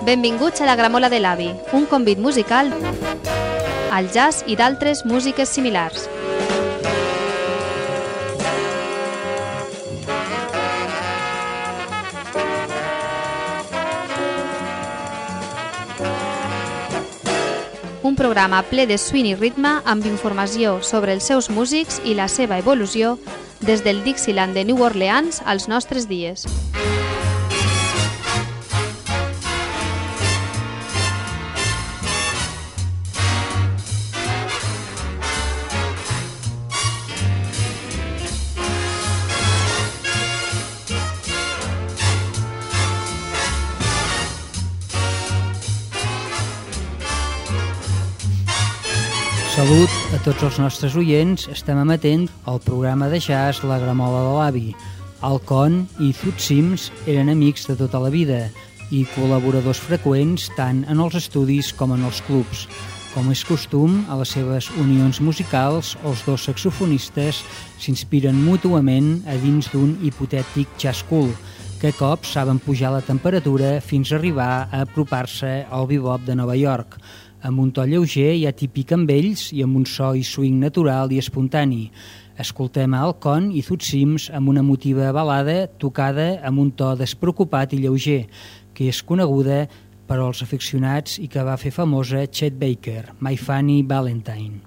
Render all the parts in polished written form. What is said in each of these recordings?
Benvinguts a la Gramola de l'Avi, un convit musical al jazz i d'altres músiques similars. Un programa ple de swing i ritme amb informació sobre els seus músics i la seva evolució des del Dixieland de New Orleans als nostres dies. Salut a tots els nostres oients, estem emetent el programa de jazz La Gramola de l'Avi. Alcon i Thud Sims eren amics de tota la vida i col·laboradors freqüents tant en els estudis com en els clubs. Com és costum, a les seves unions musicals, els dos saxofonistes s'inspiren mútuament a dins d'un hipotètic jazz cool, que cops saben pujar la temperatura fins a arribar a apropar-se al bebop de Nova York, amb un to lleuger i atípic amb ells i amb un so i swing natural i espontani. Escoltem a Alcon i Thud Sims amb una emotiva balada tocada amb un to despreocupat i lleuger, que és coneguda per als aficionats i que va fer famosa Chet Baker, My Funny Valentine.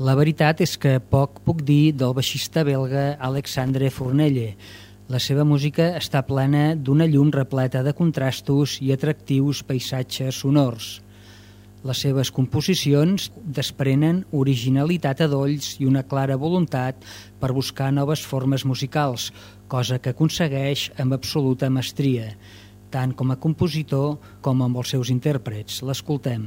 La veritat és que poc puc dir del baixista belga Alexandre Fournelle. La seva música està plena d'una llum repleta de contrastos i atractius paisatges sonors. Les seves composicions desprenen originalitat a dolls i una clara voluntat per buscar noves formes musicals, cosa que aconsegueix amb absoluta mestria, tant com a compositor com amb els seus intèrprets. L'escoltem.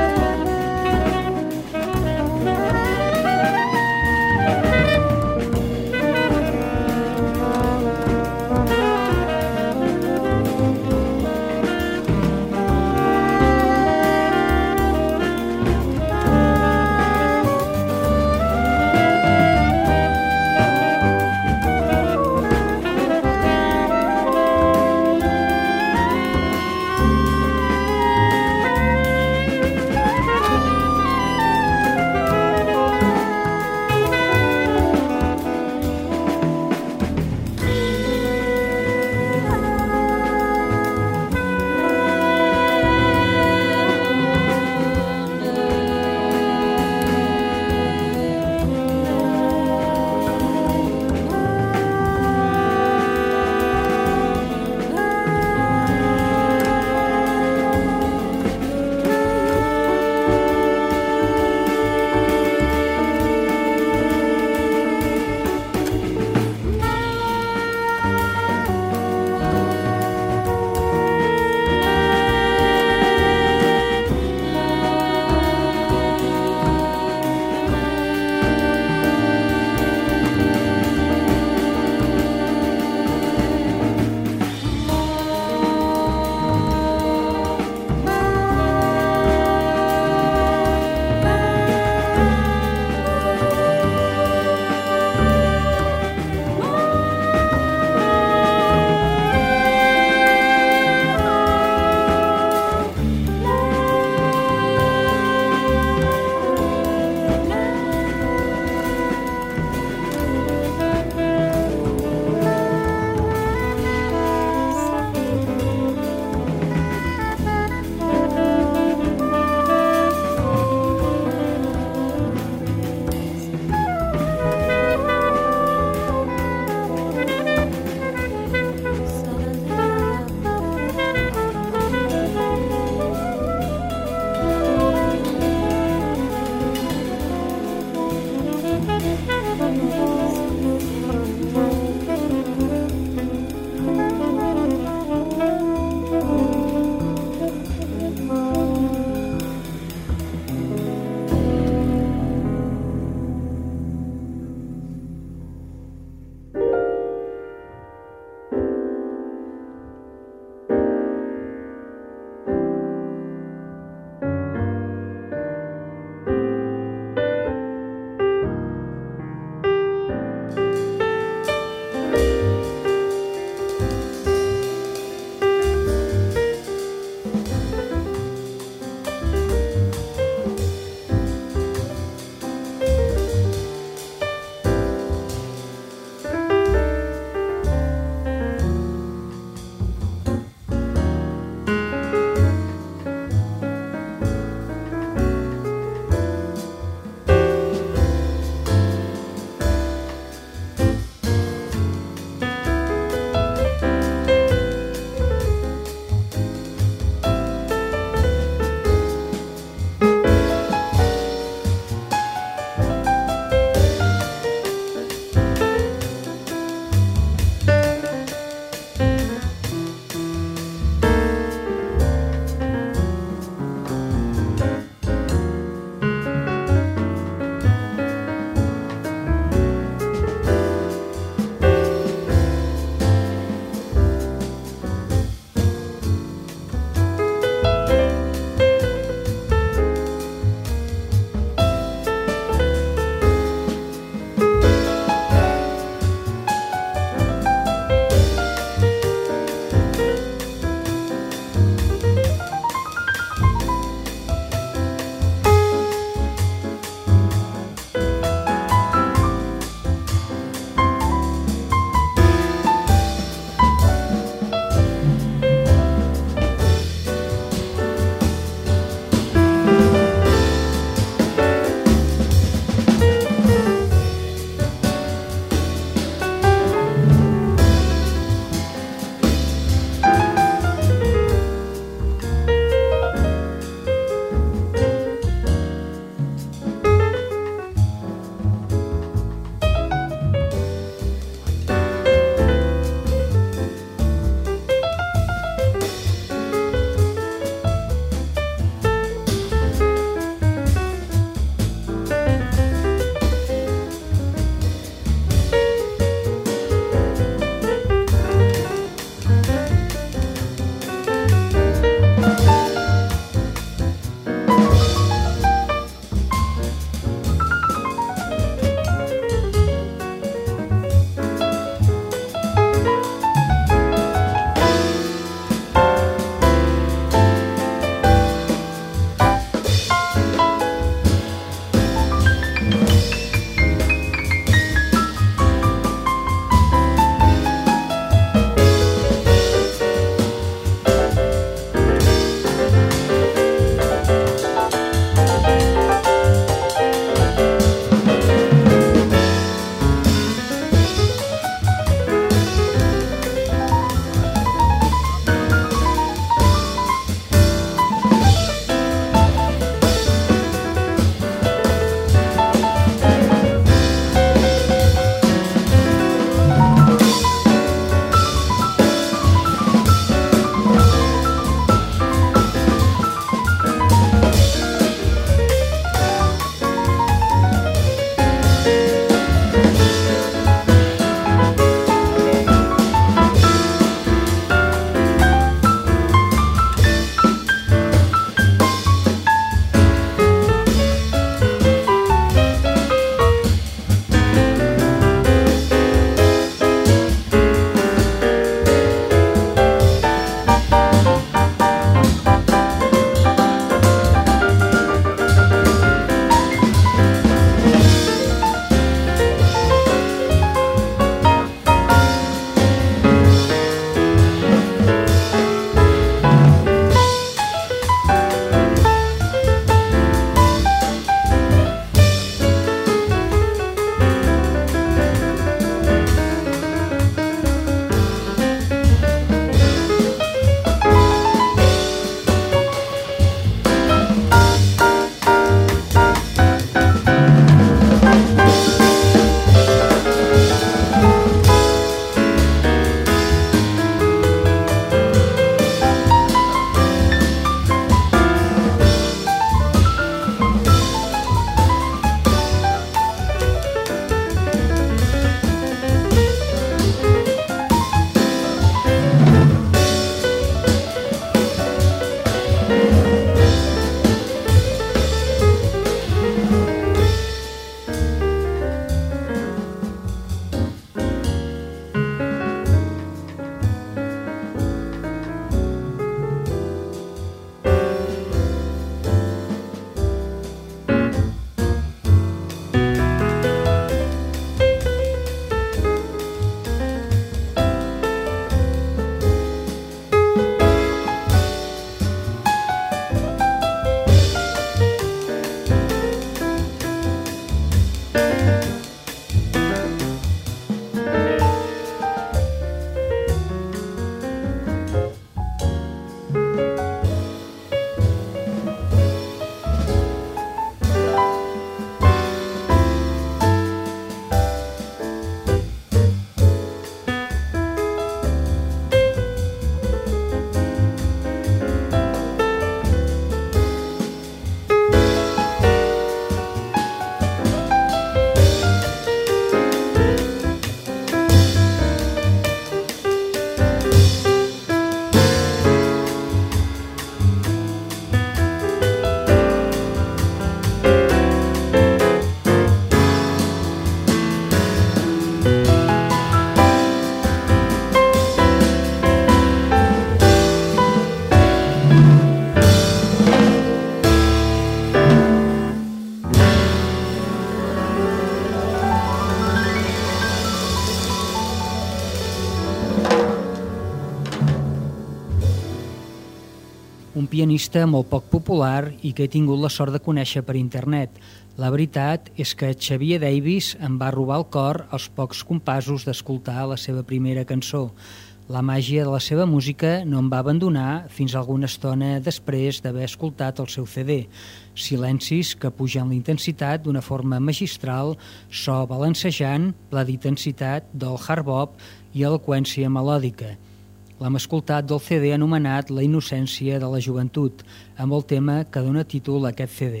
un pianista molt poc popular i que he tingut la sort de conèixer per internet. La veritat és que Xavier Davis em va robar el cor als pocs compassos d'escoltar la seva primera cançó. La màgia de la seva música no em va abandonar fins a alguna estona després d'haver escoltat el seu CD. Silencis que pugen la intensitat d'una forma magistral, so balancejant, la d'intensitat del hard bop i eloqüència melòdica. L'hem escoltat del CD anomenat La innocència de la joventut, amb el tema que dona títol a aquest CD.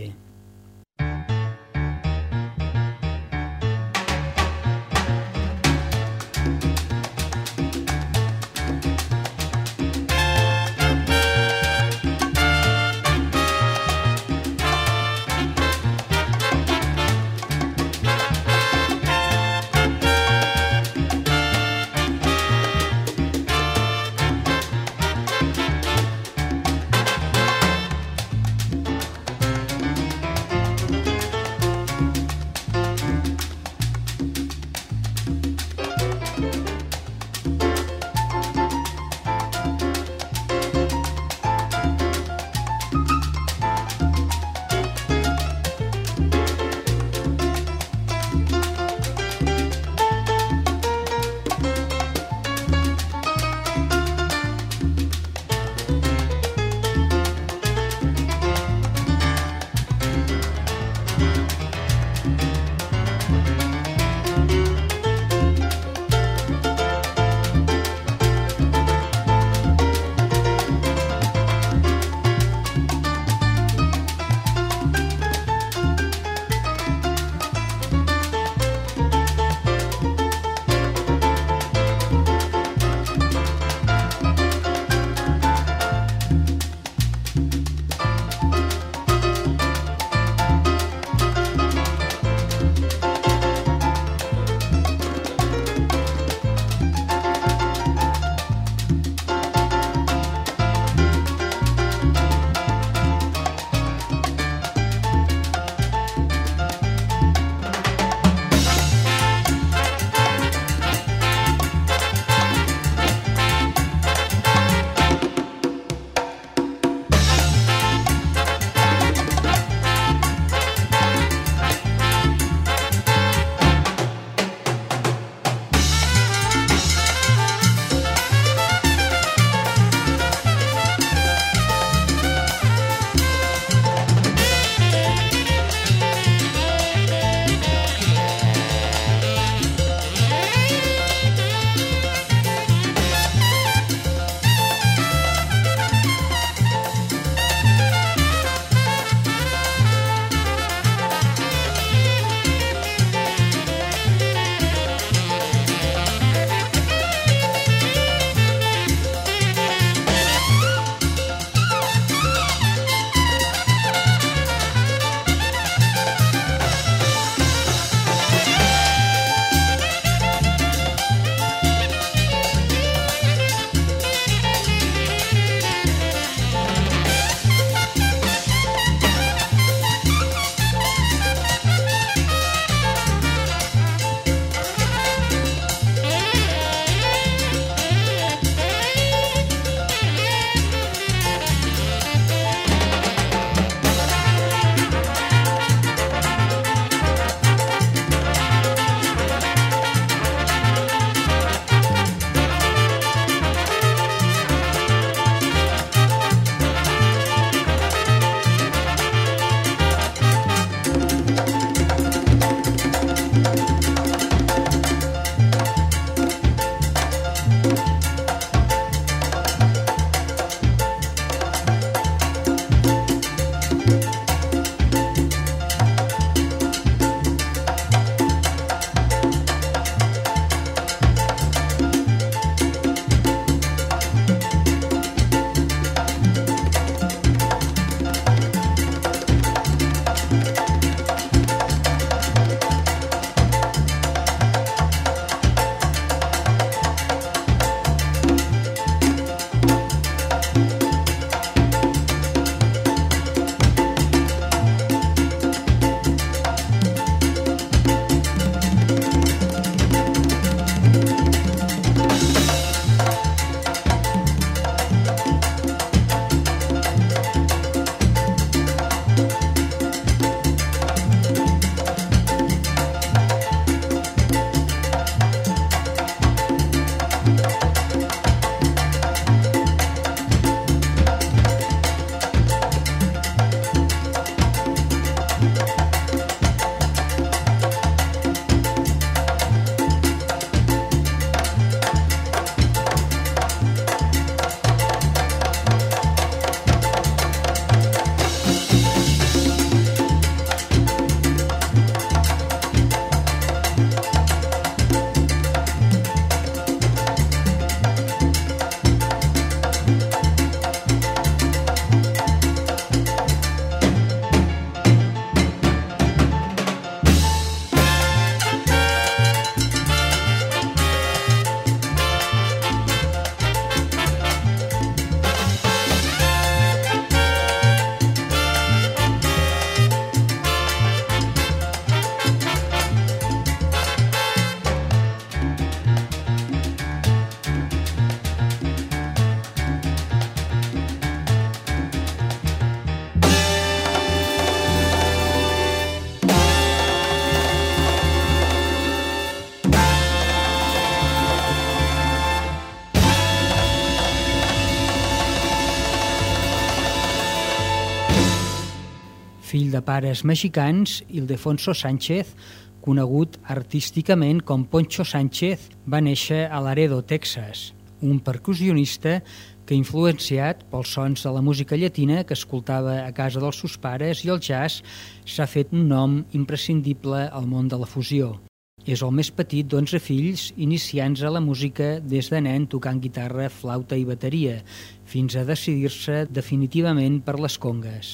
Fill de pares mexicans, Ildefonso Sánchez, conegut artísticament com Poncho Sánchez, va néixer a Laredo, Texas, un percussionista que, influenciat pels sons de la música llatina que escoltava a casa dels seus pares i el jazz, s'ha fet un nom imprescindible al món de la fusió. És el més petit d'11 fills, iniciant-se a la música des de nen tocant guitarra, flauta i bateria, fins a decidir-se definitivament per les congues.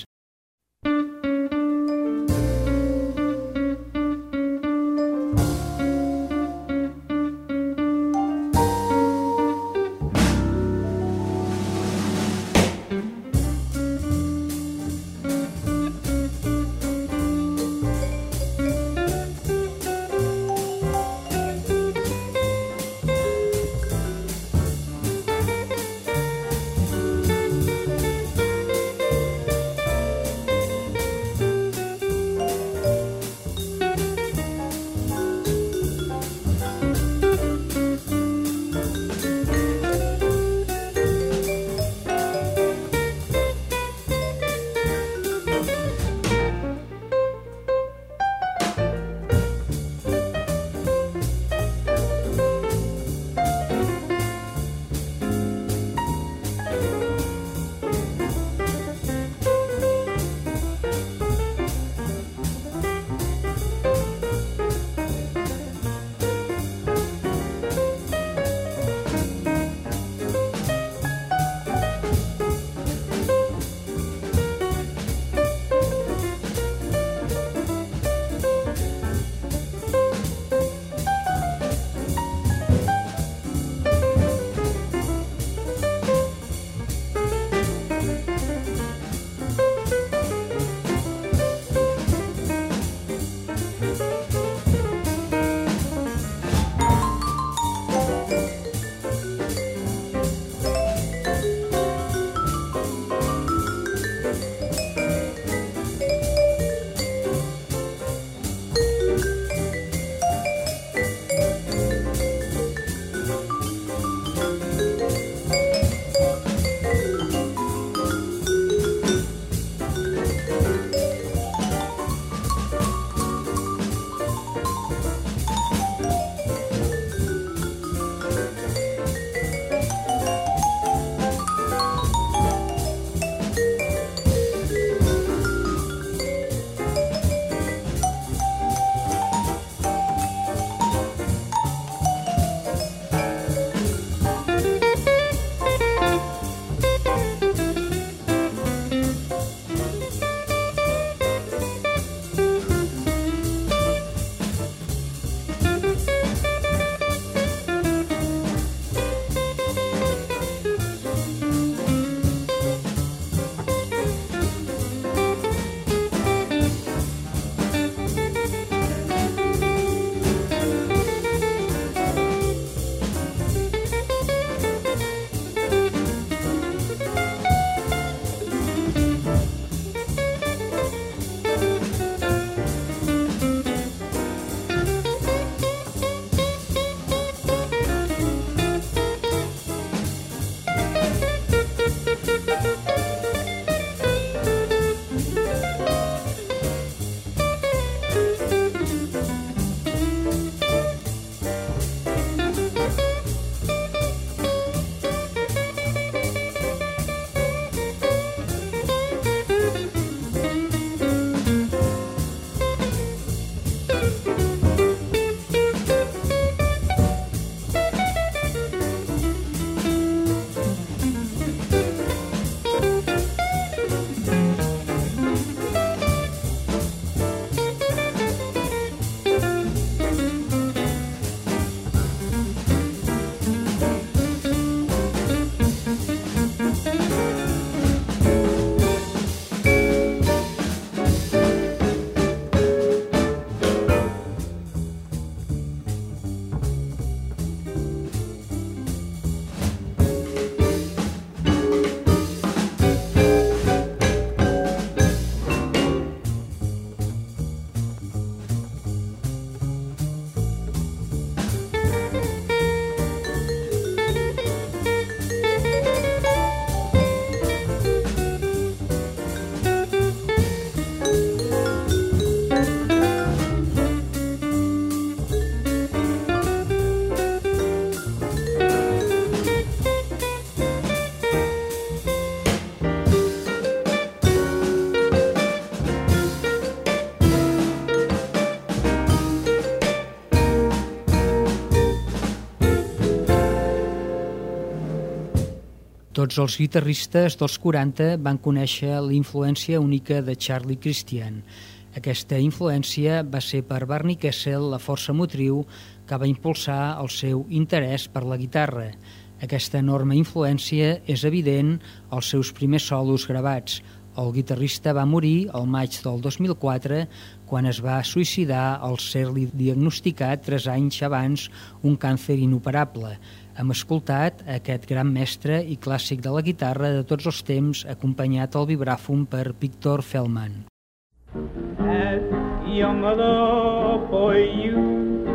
Tots els guitarristes dels 40 van conèixer la influència única de Charlie Christian. Aquesta influència va ser per Barney Kessel la força motriu que va impulsar el seu interès per la guitarra. Aquesta enorme influència és evident als seus primers solos gravats. El guitarrista va morir el maig del 2004 quan es va suïcidar al ser-li diagnosticat 3 anys abans un càncer inoperable. Hem escoltat aquest gran mestre i clàssic de la guitarra de tots els temps acompanyat al vibràfon per Victor Feldman. As your mother for you,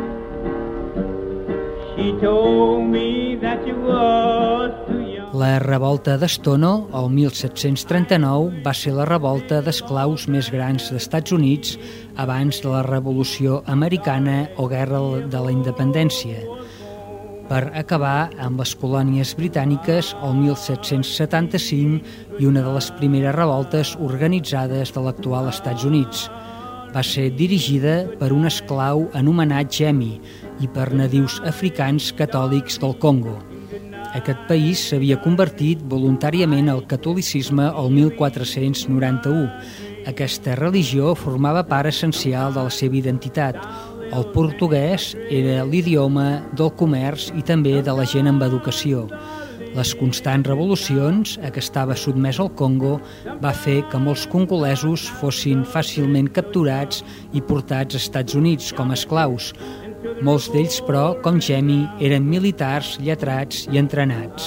she told me that you was too young. La revolta d'Stono, el 1739, va ser la revolta d'esclaus més grans dels Estats Units abans de la Revolució Americana o Guerra de la Independència, per acabar amb les colònies britàniques el 1775 i una de les primeres revoltes organitzades de l'actual Estats Units. Va ser dirigida per un esclau anomenat Jemmy i per nadius africans catòlics del Congo. Aquest país s'havia convertit voluntàriament al catolicisme el 1491. Aquesta religió formava part essencial de la seva identitat. El portuguès era l'idioma del comerç i també de la gent amb educació. Les constants revolucions a què estava sotmès el Congo va fer que molts congolesos fossin fàcilment capturats i portats als Estats Units com a esclaus. Molts d'ells, però, com Jemmy, eren militars, lletrats i entrenats.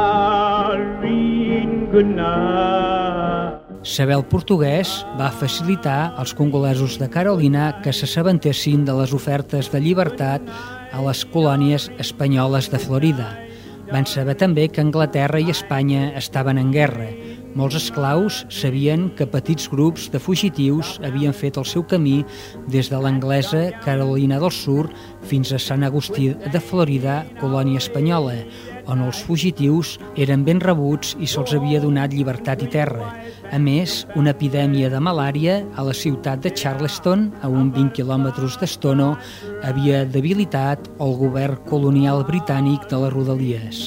Saber el portuguès va facilitar als congolesos de Carolina que s'assabentessin de les ofertes de llibertat a les colònies espanyoles de Florida. Van saber també que Anglaterra i Espanya estaven en guerra. Molts esclaus sabien que petits grups de fugitius havien fet el seu camí des de l'anglesa Carolina del Sur fins a Sant Agustí de Florida, colònia espanyola, on els fugitius eren ben rebuts i se'ls havia donat llibertat i terra. A més, una epidèmia de malària a la ciutat de Charleston, a uns 20 quilòmetres d'Stono, havia debilitat el govern colonial britànic de les Rodalies.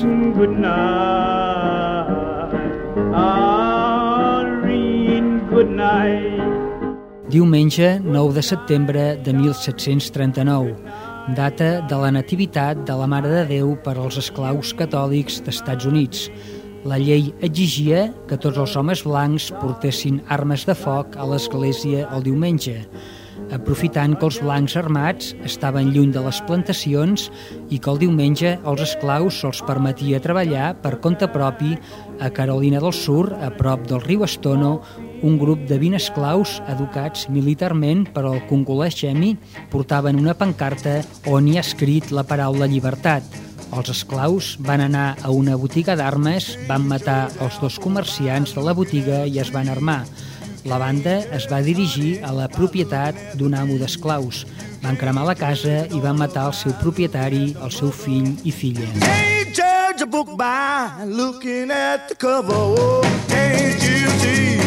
Diumenge 9 de setembre de 1739, data de la nativitat de la Mare de Déu per als esclaus catòlics dels Estats Units. La llei exigia que tots els homes blancs portessin armes de foc a l'església el diumenge. Aprofitant que els blancs armats estaven lluny de les plantacions i que el diumenge els esclaus se'ls permetia treballar per compte propi a Carolina del Sur, a prop del riu Stono, un grup de 20 esclaus educats militarment per al congolès Jemmy portaven una pancarta on hi ha escrit la paraula llibertat. Els esclaus van anar a una botiga d'armes, van matar els 2 comerciants de la botiga i es van armar. La banda es va dirigir a la propietat d'un amo d'esclaus. Van cremar la casa i van matar el seu propietari, el seu fill i filla. Can't judge a book by looking at the cover. Can't you see?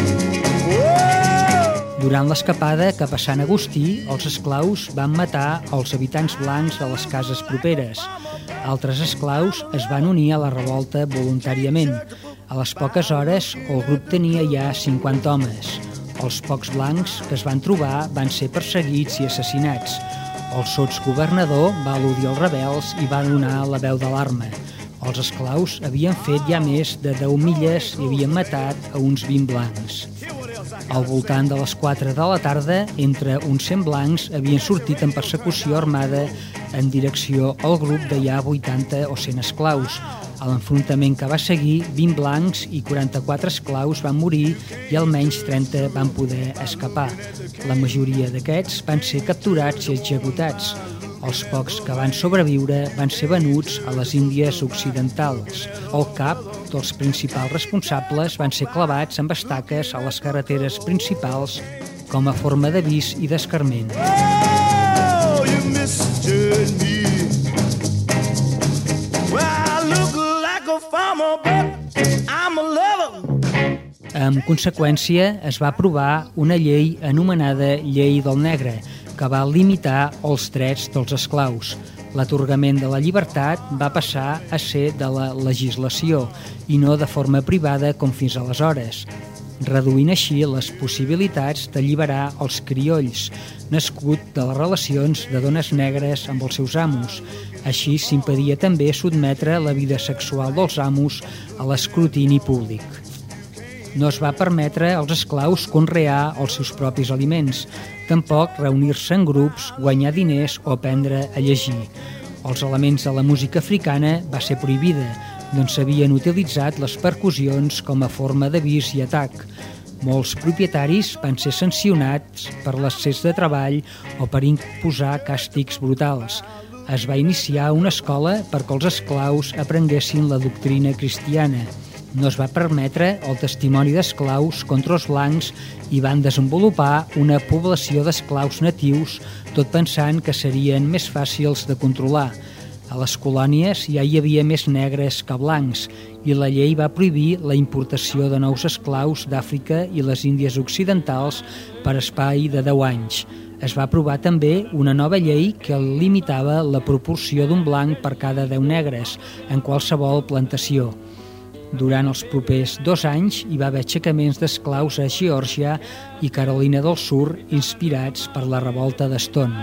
Durant l'escapada cap a Sant Agustí, els esclaus van matar els habitants blancs de les cases properes. Altres esclaus es van unir a la revolta voluntàriament. A les poques hores, el grup tenia ja 50 homes. Els pocs blancs que es van trobar van ser perseguits i assassinats. El sotsgovernador va al·ludir els rebels i va donar la veu d'alarma. Els esclaus havien fet ja més de 10 milles i havien matat a uns 20 blancs. Al voltant de les 4 de la tarda, entre uns 100 blancs havien sortit en persecució armada en direcció al grup de ja 80 o 100 esclaus. A l'enfrontament que va seguir, 20 blancs i 44 esclaus van morir i almenys 30 van poder escapar. La majoria d'aquests van ser capturats i executats. Els pocs que van sobreviure van ser venuts a les Índies Occidentals. El cap dels principals responsables van ser clavats amb estaques a les carreteres principals com a forma d'avís i d'escarment. Oh, you misjudged me. Well, I look like a farmer, but I'm a lover. En conseqüència, es va aprovar una llei anomenada Llei del Negre, que va limitar els drets dels esclaus. L'atorgament de la llibertat va passar a ser de la legislació i no de forma privada com fins aleshores, reduint així les possibilitats d'alliberar els criolls, nascut de les relacions de dones negres amb els seus amos. Així s'impedia també sotmetre la vida sexual dels amos a l'escrutini públic. No es va permetre als esclaus conrear els seus propis aliments, tampoc reunir-se en grups, guanyar diners o aprendre a llegir. Els elements de la música africana va ser prohibida, doncs s'havien utilitzat les percussions com a forma d'avís i atac. Molts propietaris van ser sancionats per l'excés de treball o per imposar càstigs brutals. Es va iniciar una escola perquè els esclaus aprenguessin la doctrina cristiana. No es va permetre el testimoni d'esclaus contra els blancs i van desenvolupar una població d'esclaus natius, tot pensant que serien més fàcils de controlar. A les colònies ja hi havia més negres que blancs i la llei va prohibir la importació de nous esclaus d'Àfrica i les Índies Occidentals per espai de 10 anys. Es va aprovar també una nova llei que limitava la proporció d'un blanc per cada 10 negres en qualsevol plantació. Durant els propers 2 anys hi va haver aixecaments d'esclaus a Geòrgia i Carolina del Sud inspirats per la revolta de Stone.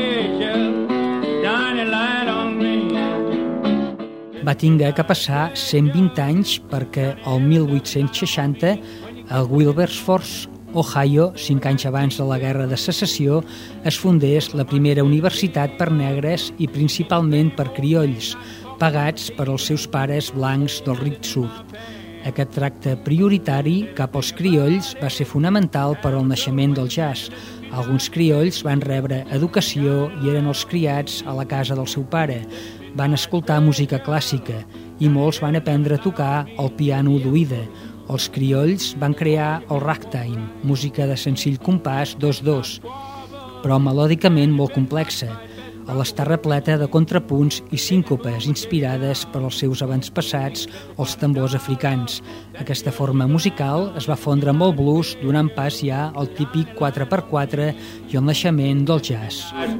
Va tinguer que passar 120 anys perquè el 1860 a Wilberforce, Ohio, 5 anys abans de la Guerra de Secessió, es fundés la primera universitat per negres i principalment per criolls, pagats per als seus pares blancs del ric sud. Aquest tracte prioritari cap als criolls va ser fonamental per al naixement del jazz. Alguns criolls van rebre educació i eren els criats a la casa del seu pare. Van escoltar música clàssica i molts van aprendre a tocar el piano d'oïda. Els criolls van crear el ragtime, música de senzill compàs 2-2, però melòdicament molt complexa, a l'estar repleta de contrapunts i síncopes inspirades per als seus avantpassats, els tambors africans. Aquesta forma musical es va fondre amb el blues, donant pas ja al típic 4x4 i el naixement del jazz.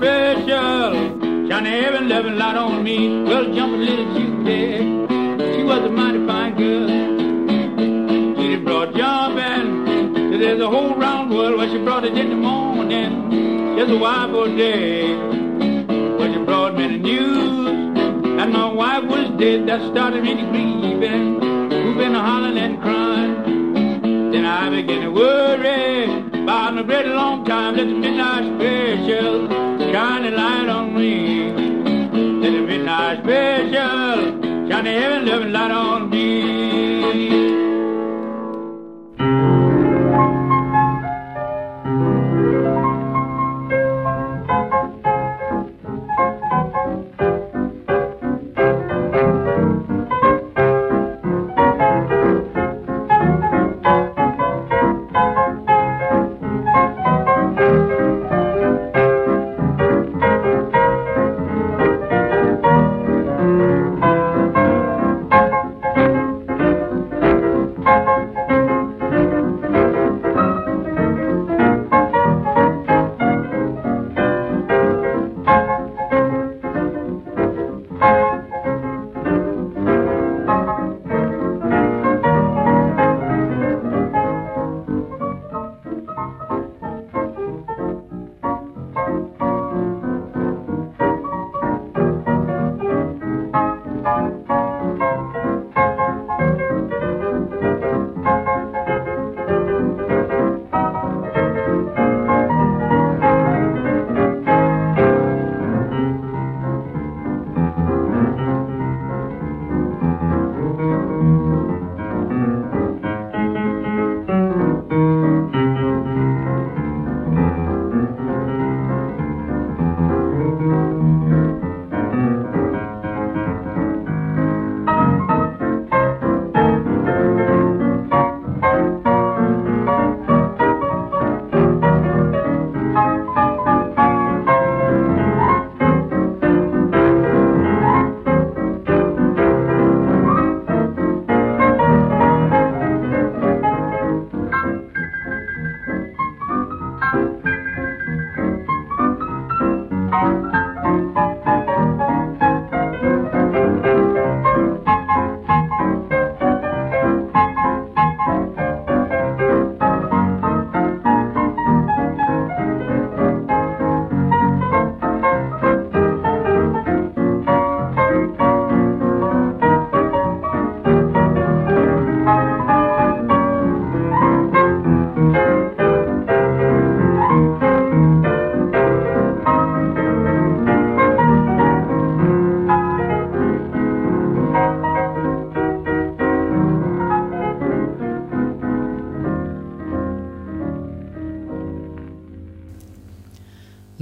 But you brought me the news that my wife was dead. That started me to grieving, whooping, hollering and crying. Then I began to worry about a great long time. Let the midnight special shine a light on me. Let the midnight special shine a heaven loving light on me.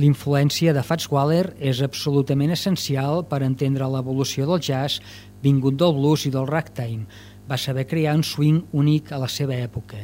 L'influència de Fats Waller és absolutament essencial per entendre l'evolució del jazz vingut del blues i del ragtime. Va saber crear un swing únic a la seva època.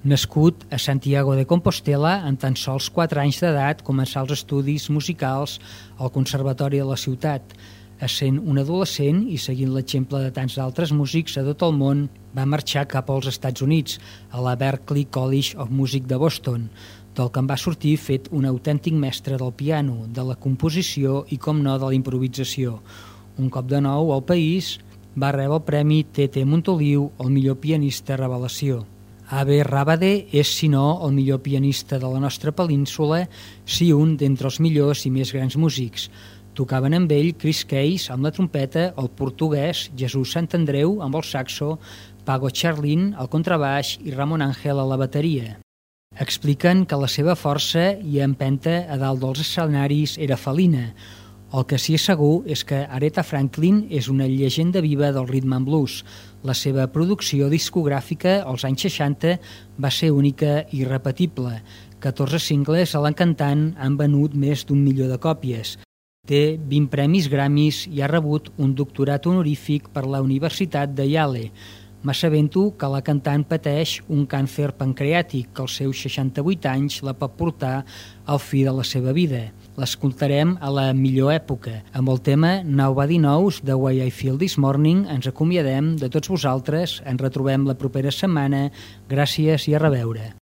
Nascut a Santiago de Compostela, amb tan sols 4 anys d'edat començà els estudis musicals al Conservatori de la ciutat. Essent un adolescent i seguint l'exemple de tants altres músics a tot el món, va marxar cap als Estats Units, a la Berklee College of Music de Boston, del que en va sortir fet un autèntic mestre del piano, de la composició i, com no, de la improvisació. Un cop de nou al país, va rebre el Premi T.T. Montoliu al millor pianista revelació. Ave Rábade és, si no, el millor pianista de la nostra península, si un d'entre els millors i més grans músics. Tocaven amb ell Chris Case amb la trompeta, el portuguès Jesús Santandreu amb el saxo, Pago Charlin al contrabaix i Ramon Ángel a la bateria. Expliquen que la seva força i empenta a dalt dels escenaris era felina. El que sí és segur és que Aretha Franklin és una llegenda viva del rhythm and blues. La seva producció discogràfica als anys 60 va ser única i irrepetible. 14 singles a la cantant han venut més d'1 milió de còpies. Té 20 premis Grammys i ha rebut un doctorat honorífic per la Universitat de Yale. M'assabento que la cantant pateix un càncer pancreàtic que als seus 68 anys la pot portar al fi de la seva vida. L'escoltarem a la millor època. Amb el tema Nobody Knows The Way I Feel This Morning ens acomiadem de tots vosaltres. Ens retrobem la propera setmana. Gràcies i a reveure.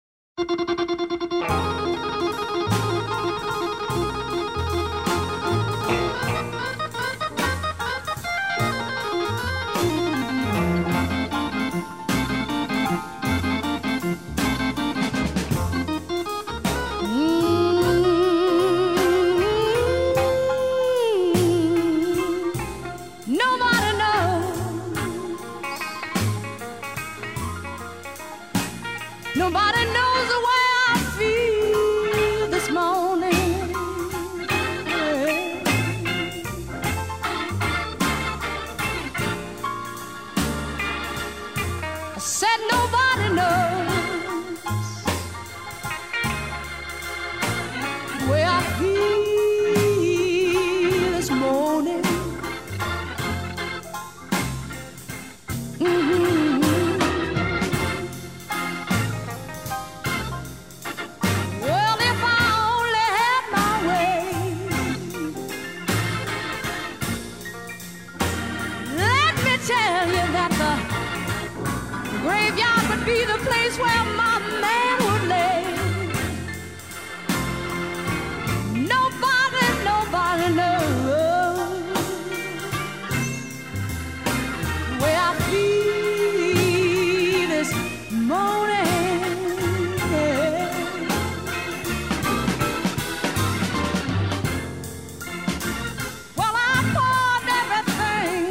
Nobody knows the way I feel this morning. I said nobody knows the way I feel this morning. Be the place where my man would lay. Nobody knows the way I feel this morning. Well, I poured everything.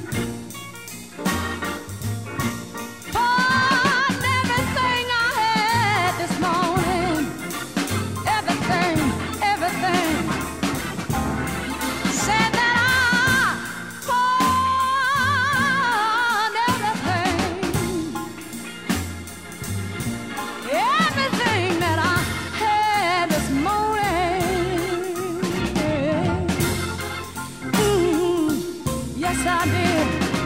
Yes, I did.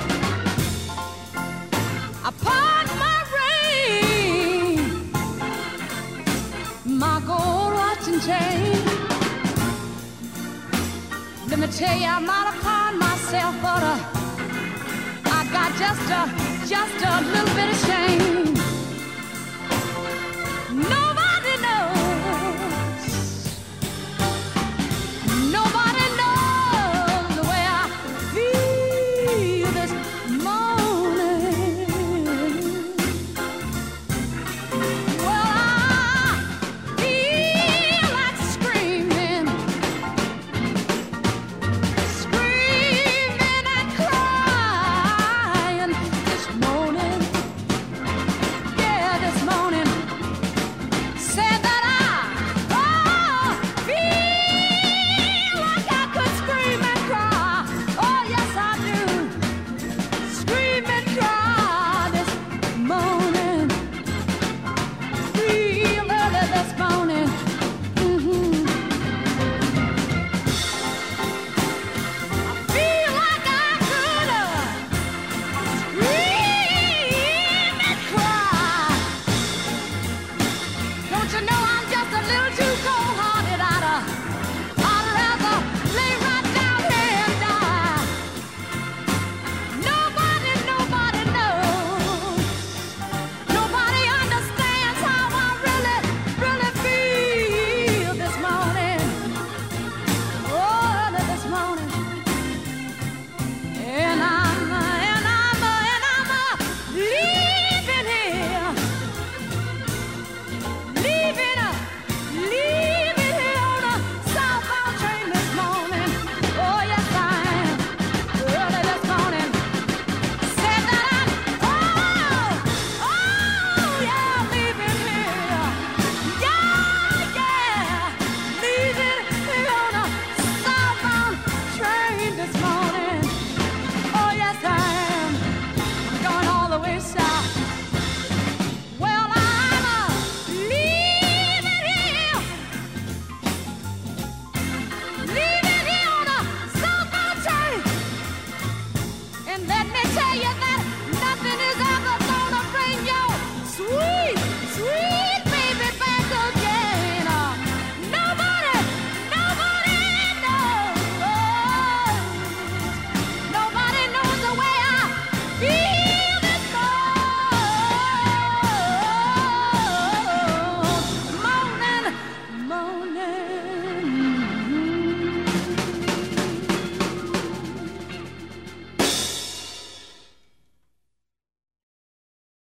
I packed my ring, my gold watch and chain. Let me tell you, I might have pawned myself, but I got just a little bit of shame. No.